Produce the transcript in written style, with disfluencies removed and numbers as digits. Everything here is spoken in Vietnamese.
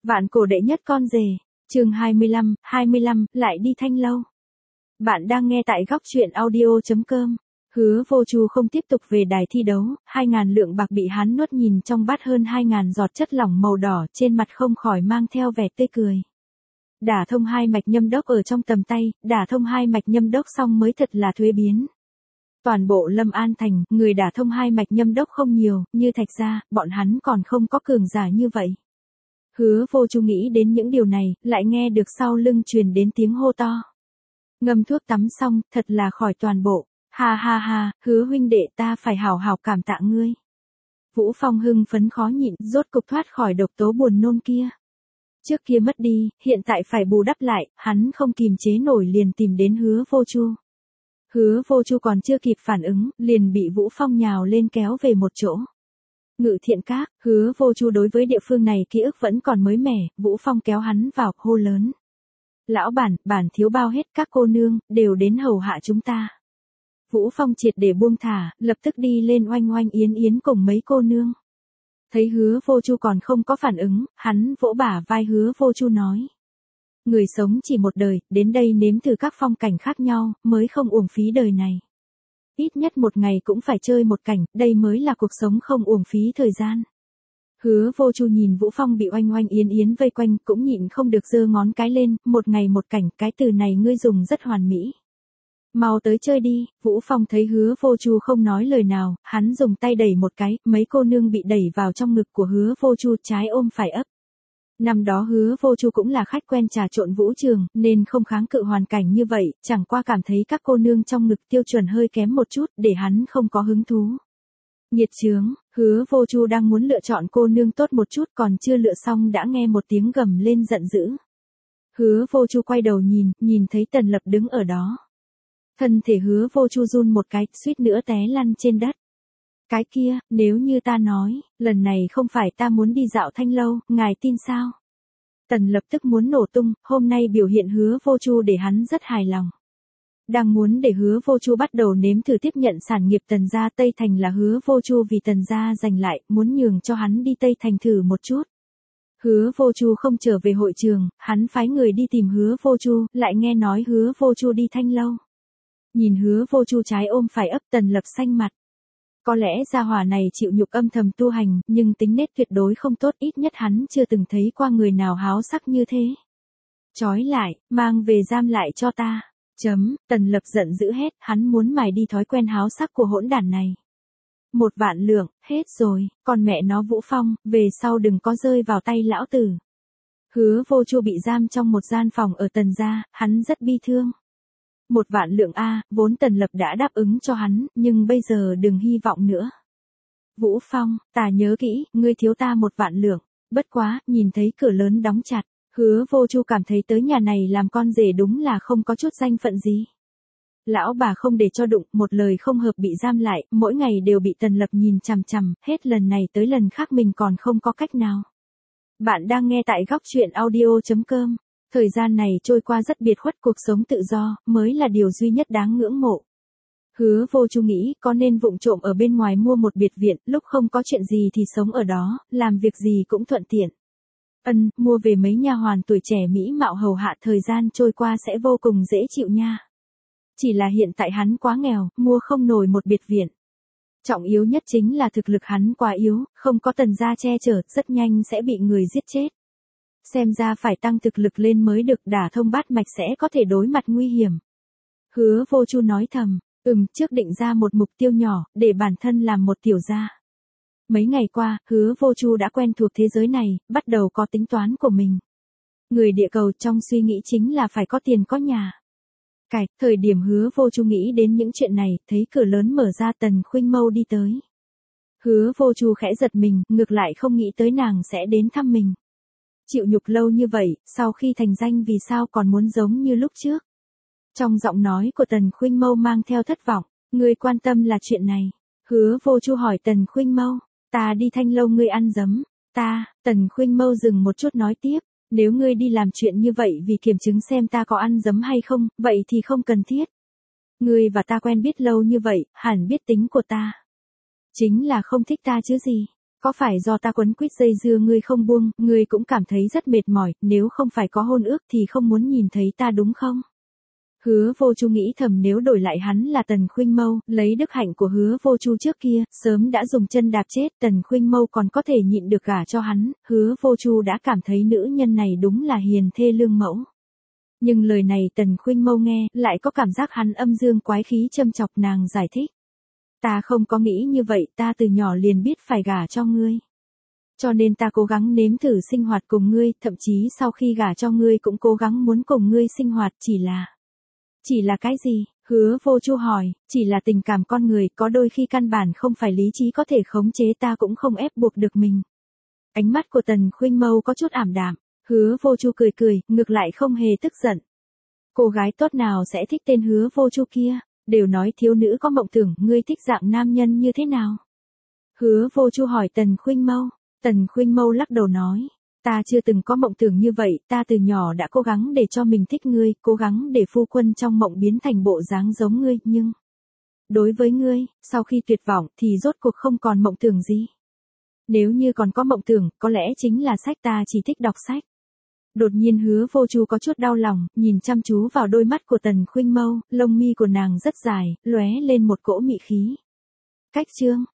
Vạn cổ đệ nhất con rể, chương 25, lại đi Thanh Lâu. Bạn đang nghe tại góc truyện audio.com. Hứa Vô Chu không tiếp tục về đài thi đấu, 2.000 lượng bạc bị hắn nuốt, nhìn trong bát hơn 2.000 giọt chất lỏng màu đỏ, trên mặt không khỏi mang theo vẻ tươi cười. Đả thông hai mạch nhâm đốc ở trong tầm tay, đả thông hai mạch nhâm đốc xong mới thật là thuế biến. Toàn bộ Lâm An Thành, người đả thông hai mạch nhâm đốc không nhiều, như Thạch gia, bọn hắn còn không có cường giả như vậy. Hứa Vô Chu nghĩ đến những điều này, lại nghe được sau lưng truyền đến tiếng hô to. Ngâm thuốc tắm xong, thật là khỏi toàn bộ. Ha ha ha, Hứa huynh đệ, ta phải hảo hảo cảm tạ ngươi. Vũ Phong hưng phấn khó nhịn, rốt cục thoát khỏi độc tố buồn nôn kia. Trước kia mất đi, hiện tại phải bù đắp lại, hắn không kìm chế nổi liền tìm đến Hứa Vô Chu. Hứa Vô Chu còn chưa kịp phản ứng, liền bị Vũ Phong nhào lên kéo về một chỗ. Ngự Thiện Các, Hứa Vô Chu đối với địa phương này ký ức vẫn còn mới mẻ, Vũ Phong kéo hắn vào, hô lớn. Lão bản thiếu bao hết, các cô nương, đều đến hầu hạ chúng ta. Vũ Phong triệt để buông thả, lập tức đi lên oanh oanh yến yến cùng mấy cô nương. Thấy Hứa Vô Chu còn không có phản ứng, hắn vỗ bả vai Hứa Vô Chu nói. Người sống chỉ một đời, đến đây nếm thử các phong cảnh khác nhau, mới không uổng phí đời này. Ít nhất một ngày cũng phải chơi một cảnh, đây mới là cuộc sống không uổng phí thời gian. Hứa Vô Chu nhìn Vũ Phong bị oanh oanh yến yến vây quanh, cũng nhịn không được giơ ngón cái lên, một ngày một cảnh, cái từ này ngươi dùng rất hoàn mỹ. Mau tới chơi đi. Vũ Phong thấy Hứa Vô Chu không nói lời nào, hắn dùng tay đẩy một cái, mấy cô nương bị đẩy vào trong ngực của Hứa Vô Chu, trái ôm phải ấp. Năm đó Hứa Vô Chu cũng là khách quen trà trộn vũ trường, nên không kháng cự hoàn cảnh như vậy, chẳng qua cảm thấy các cô nương trong ngực tiêu chuẩn hơi kém một chút, để hắn không có hứng thú. Nghiệt chướng, Hứa Vô Chu đang muốn lựa chọn cô nương tốt một chút, còn chưa lựa xong đã nghe một tiếng gầm lên giận dữ. Hứa Vô Chu quay đầu nhìn thấy Tần Lập đứng ở đó. Thân thể Hứa Vô Chu run một cái, suýt nữa té lăn trên đất. Cái kia, nếu như ta nói, lần này không phải ta muốn đi dạo Thanh Lâu, ngài tin sao? Tần Lập tức muốn nổ tung, hôm nay biểu hiện Hứa Vô Chu để hắn rất hài lòng. Đang muốn để Hứa Vô Chu bắt đầu nếm thử tiếp nhận sản nghiệp Tần gia Tây Thành là Hứa Vô Chu vì Tần gia giành lại, muốn nhường cho hắn đi Tây Thành thử một chút. Hứa Vô Chu không trở về hội trường, hắn phái người đi tìm Hứa Vô Chu, lại nghe nói Hứa Vô Chu đi Thanh Lâu. Nhìn Hứa Vô Chu trái ôm phải ấp, Tần Lập xanh mặt. Có lẽ gia hỏa này chịu nhục âm thầm tu hành, nhưng tính nết tuyệt đối không tốt, ít nhất hắn chưa từng thấy qua người nào háo sắc như thế. Trói lại, mang về giam lại cho ta. Tần Lập giận dữ hét, hắn muốn mài đi thói quen háo sắc của hỗn đản này. 1.000.000 lượng, hết rồi, còn mẹ nó Vũ Phong, về sau đừng có rơi vào tay lão tử. Hứa Vô Chu bị giam trong một gian phòng ở Tần gia, hắn rất bi thương. 1.000.000 lượng a, vốn Tần Lập đã đáp ứng cho hắn, nhưng bây giờ đừng hy vọng nữa. Vũ Phong, ta nhớ kỹ, ngươi thiếu ta 1.000.000 lượng, bất quá, nhìn thấy cửa lớn đóng chặt, Hứa Vô Chu cảm thấy tới nhà này làm con rể đúng là không có chút danh phận gì. Lão bà không để cho đụng, một lời không hợp bị giam lại, mỗi ngày đều bị Tần Lập nhìn chằm chằm, hết lần này tới lần khác mình còn không có cách nào. Bạn đang nghe tại góc truyện audio.com. Thời gian này trôi qua rất biệt khuất, cuộc sống tự do, mới là điều duy nhất đáng ngưỡng mộ. Hứa Vô Chu nghĩ có nên vụng trộm ở bên ngoài mua một biệt viện, lúc không có chuyện gì thì sống ở đó, làm việc gì cũng thuận tiện. Mua về mấy nha hoàn tuổi trẻ mỹ mạo hầu hạ, thời gian trôi qua sẽ vô cùng dễ chịu nha. Chỉ là hiện tại hắn quá nghèo, mua không nổi một biệt viện. Trọng yếu nhất chính là thực lực hắn quá yếu, không có Tần gia che chở, rất nhanh sẽ bị người giết chết. Xem ra phải tăng thực lực lên mới được, đả thông bát mạch sẽ có thể đối mặt nguy hiểm. Hứa Vô Chu nói thầm, trước định ra một mục tiêu nhỏ, để bản thân làm một tiểu gia. Mấy ngày qua, Hứa Vô Chu đã quen thuộc thế giới này, bắt đầu có tính toán của mình. Người địa cầu trong suy nghĩ chính là phải có tiền có nhà. Thời điểm Hứa Vô Chu nghĩ đến những chuyện này, thấy cửa lớn mở ra, Tần Khuynh Mâu đi tới. Hứa Vô Chu khẽ giật mình, ngược lại không nghĩ tới nàng sẽ đến thăm mình. Chịu nhục lâu như vậy, sau khi thành danh vì sao còn muốn giống như lúc trước? Trong giọng nói của Tần Khuynh Mâu mang theo thất vọng, ngươi quan tâm là chuyện này. Hứa Vô Chu hỏi Tần Khuynh Mâu, ta đi Thanh Lâu ngươi ăn dấm, Tần Khuynh Mâu dừng một chút nói tiếp, nếu ngươi đi làm chuyện như vậy vì kiểm chứng xem ta có ăn dấm hay không, vậy thì không cần thiết. Ngươi và ta quen biết lâu như vậy, hẳn biết tính của ta. Chính là không thích ta chứ gì. Có phải do ta quấn quýt dây dưa ngươi không buông, ngươi cũng cảm thấy rất mệt mỏi, nếu không phải có hôn ước thì không muốn nhìn thấy ta đúng không? Hứa Vô Chu nghĩ thầm nếu đổi lại hắn là Tần Khuynh Mâu, lấy đức hạnh của Hứa Vô Chu trước kia, sớm đã dùng chân đạp chết, Tần Khuynh Mâu còn có thể nhịn được gả cho hắn, Hứa Vô Chu đã cảm thấy nữ nhân này đúng là hiền thê lương mẫu. Nhưng lời này Tần Khuynh Mâu nghe, lại có cảm giác hắn âm dương quái khí châm chọc, nàng giải thích. Ta không có nghĩ như vậy, ta từ nhỏ liền biết phải gả cho ngươi. Cho nên ta cố gắng nếm thử sinh hoạt cùng ngươi, thậm chí sau khi gả cho ngươi cũng cố gắng muốn cùng ngươi sinh hoạt, Chỉ là cái gì? Hứa Vô Chu hỏi, chỉ là tình cảm con người, có đôi khi căn bản không phải lý trí có thể khống chế, ta cũng không ép buộc được mình. Ánh mắt của Tần Khuynh Mâu có chút ảm đạm, Hứa Vô Chu cười cười, ngược lại không hề tức giận. Cô gái tốt nào sẽ thích tên Hứa Vô Chu kia, đều nói thiếu nữ có mộng tưởng, ngươi thích dạng nam nhân như thế nào? Hứa Vô Chu hỏi Tần Khuynh Mâu, Tần Khuynh Mâu lắc đầu nói. Ta chưa từng có mộng tưởng như vậy, ta từ nhỏ đã cố gắng để cho mình thích ngươi, cố gắng để phu quân trong mộng biến thành bộ dáng giống ngươi, nhưng đối với ngươi, sau khi tuyệt vọng thì rốt cuộc không còn mộng tưởng gì. Nếu như còn có mộng tưởng, có lẽ chính là sách, ta chỉ thích đọc sách. Đột nhiên Hứa Vô Chu có chút đau lòng, nhìn chăm chú vào đôi mắt của Tần Khuynh Mâu, lông mi của nàng rất dài, lóe lên một cỗ mị khí. Cách chương